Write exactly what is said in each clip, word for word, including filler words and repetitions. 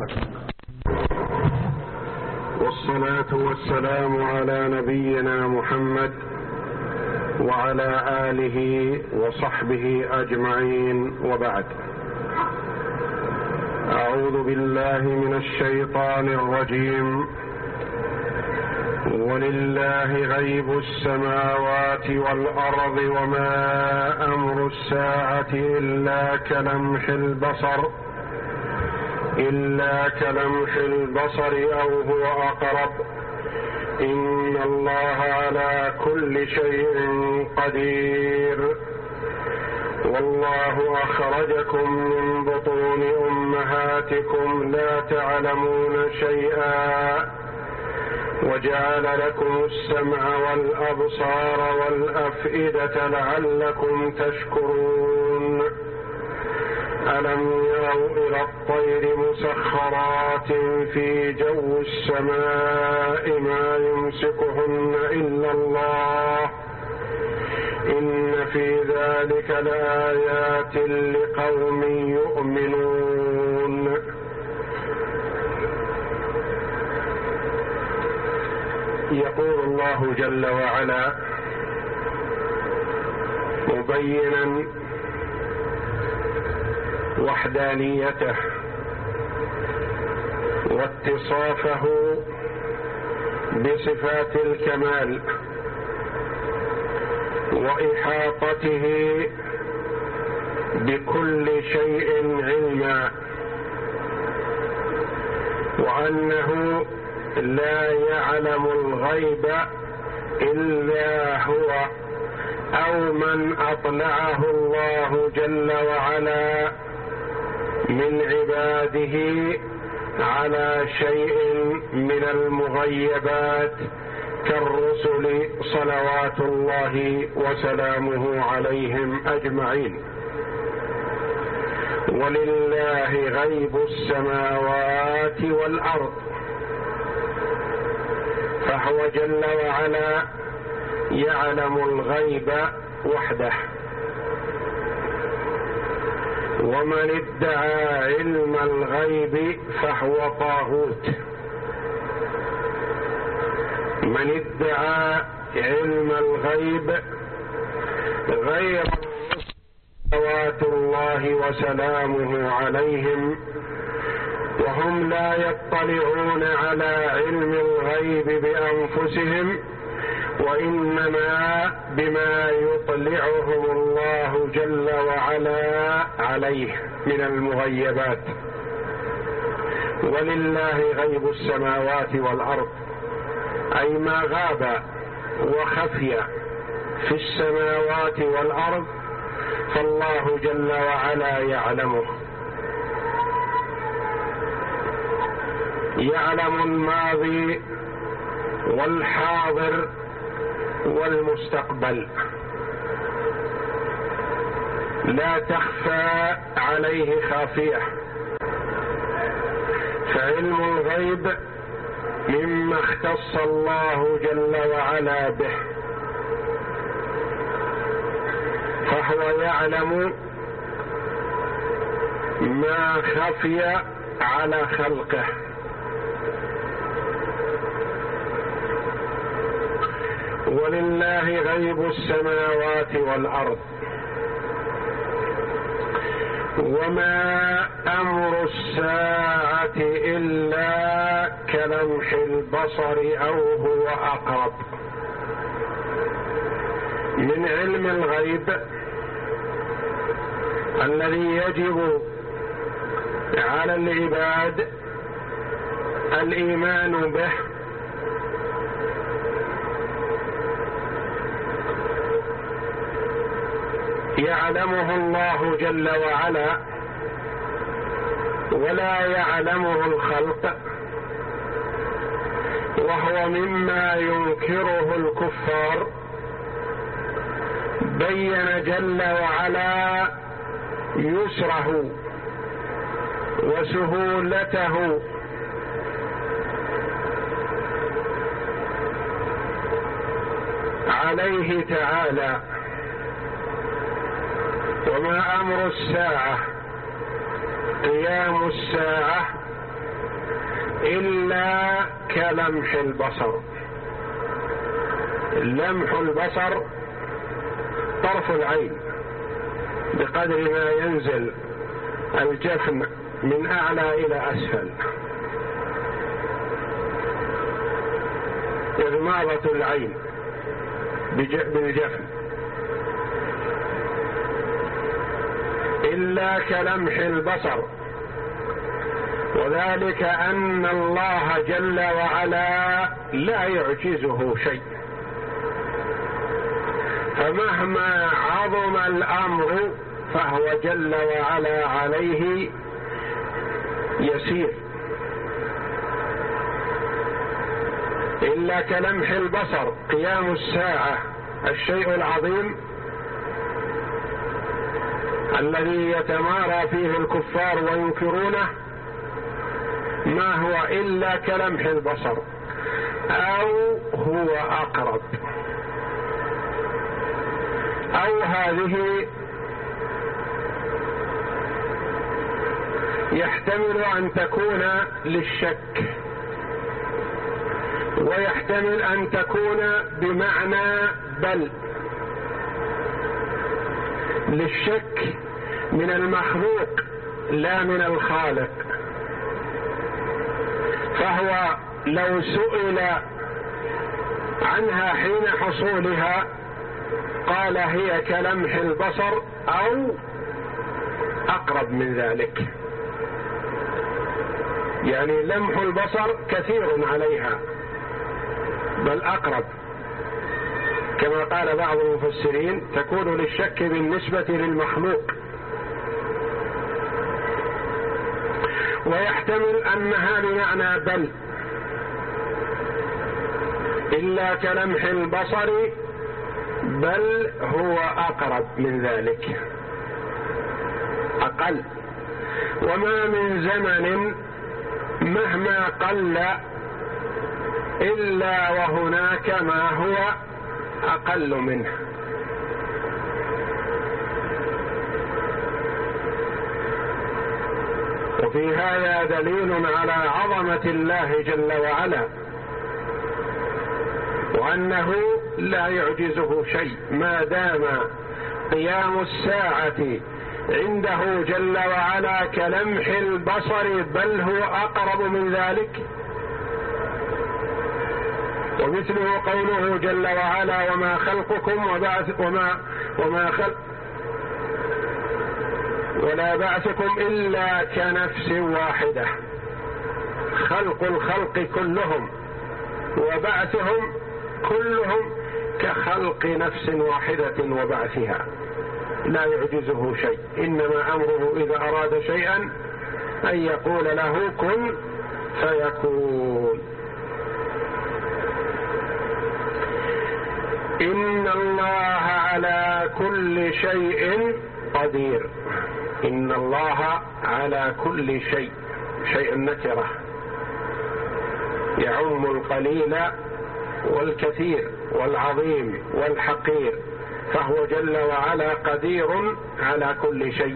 والصلاة والسلام على نبينا محمد وعلى آله وصحبه أجمعين، وبعد. أعوذ بالله من الشيطان الرجيم. ولله غيب السماوات والأرض وما أمر الساعة إلا كلمح البصر إلا كلمح البصر أو هو أقرب إن الله على كل شيء قدير. والله أخرجكم من بطون أمهاتكم لا تعلمون شيئا وجعل لكم السمع والأبصار والأفئدة لعلكم تشكرون. ألم يروا إلى الطير مسخرات في جو السماء ما يمسكهن إلا الله إن في ذلك لآيات لقوم يؤمنون. يقول الله جل وعلا مبينا وحدانيته واتصافه بصفات الكمال وإحاطته بكل شيء علما، وأنه لا يعلم الغيب إلا هو أو من أطلعه الله جل وعلا من عباده على شيء من المغيبات كالرسل صلوات الله وسلامه عليهم أجمعين. ولله غيب السماوات والأرض، فهو جل وعلا يعلم الغيب وحده. ومن ادعى علم الغيب فهو طاغوت. من ادعى علم الغيب غير صلوات الله وسلامه عليهم وهم لا يطلعون على علم الغيب بأنفسهم، وإنما بما يطلعهم الله جل وعلا عليه من المغيبات. ولله غيب السماوات والأرض، أي ما غاب وخفي في السماوات والأرض فالله جل وعلا يعلمه. يعلم الماضي والحاضر والمستقبل، لا تخفى عليه خافية. فعلم الغيب مما اختص الله جل وعلا به، فهو يعلم ما خفي على خلقه. ولله غيب السماوات والأرض وما أمر الساعة إلا كلمح البصر أو هو أقرب. من علم الغيب الذي يجب على العباد الإيمان به يعلمه الله جل وعلا ولا يعلمه الخلق، وهو مما ينكره الكفار. بين جل وعلا يسره وسهولته عليه تعالى. وما أمر الساعة قيام الساعة كلمح البصر. لمح البصر طرف العين بقدر ما ينزل الجفن من أعلى إلى أسفل، إغماضة العين بالجفن. إلا كلمح البصر، وذلك أن الله جل وعلا لا يعجزه شيء، فمهما عظم الأمر فهو جل وعلا عليه يسير. إلا كلمح البصر، قيام الساعة الشيء العظيم الذي يتمارى فيه الكفار وينكرونه، ما هو إلا كلمح البصر أو هو أقرب، أو هذه يحتمل أن تكون للشك، ويحتمل أن تكون بمعنى بل. للشك من المخلوق لا من الخالق، فهو لو سئل عنها حين حصولها قال هي كلمح البصر أو أقرب من ذلك، يعني لمح البصر كثير عليها بل أقرب، كما قال بعض المفسرين تكون للشك بالنسبة للمخلوق. ويحتمل أنها بمعنى بل، إلا كلمح البصر بل هو أقرب من ذلك، أقل. وما من زمن مهما قل إلا وهناك ما هو أقل منه. وفي هذا دليل على عظمة الله جل وعلا، وأنه لا يعجزه شيء، ما دام قيام الساعة عنده جل وعلا كلمح البصر بل هو أقرب من ذلك. ومثله قوله جل وعلا وما خلقكم وبعث وما وما خلق ولا بعثكم إلا كنفس واحدة، خلق الخلق كلهم وبعثهم كلهم كخلق نفس واحدة وبعثها، لا يعجزه شيء، إنما أمره إذا أراد شيئا أن يقول له كن فيكون. إن الله على كل شيء قدير. إن الله على كل شيء، شيء نكرة يعم القليل والكثير والعظيم والحقير، فهو جل وعلا قدير على كل شيء.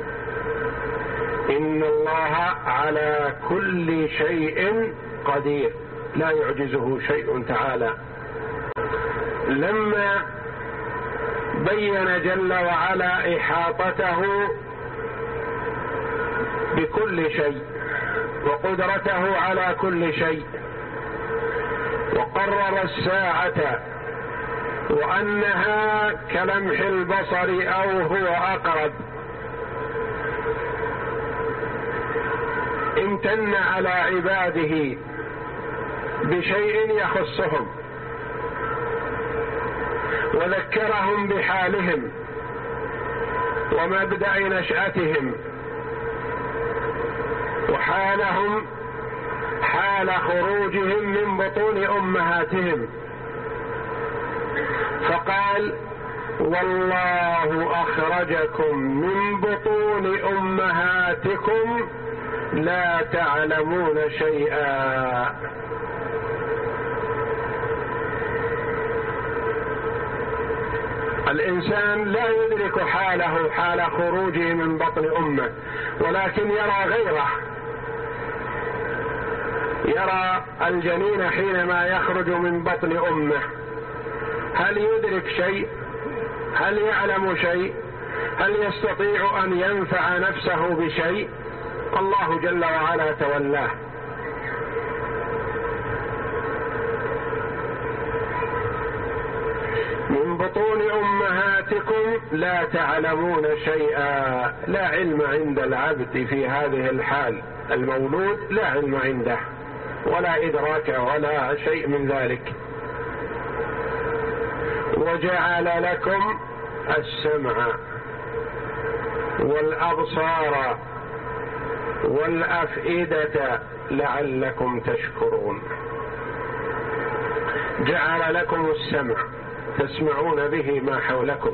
إن الله على كل شيء قدير، لا يعجزه شيء تعالى. لما بين جل وعلا إحاطته بكل شيء وقدرته على كل شيء، وقرر الساعة وأنها كلمح البصر أو هو أقرب، امتن على عباده بشيء يخصهم وذكرهم بحالهم ومبدأ نشأتهم وحالهم حال خروجهم من بطون أمهاتهم، فقال والله أخرجكم من بطون أمهاتكم لا تعلمون شيئا. الإنسان لا يدرك حاله حال خروجه من بطن أمه، ولكن يرى غيره يرى الجنين حينما يخرج من بطن أمه، هل يدرك شيء؟ هل يعلم شيء؟ هل يستطيع أن ينفع نفسه بشيء؟ الله جل وعلا تولاه. من بطون أمهاتكم لا تعلمون شيئا. لا علم عند العبد في هذه الحال، المولود لا علم عنده ولا إدراك ولا شيء من ذلك. وجعل لكم السمع والأبصار والأفئدة لعلكم تشكرون. جعل لكم السمع، تسمعون به ما حولكم،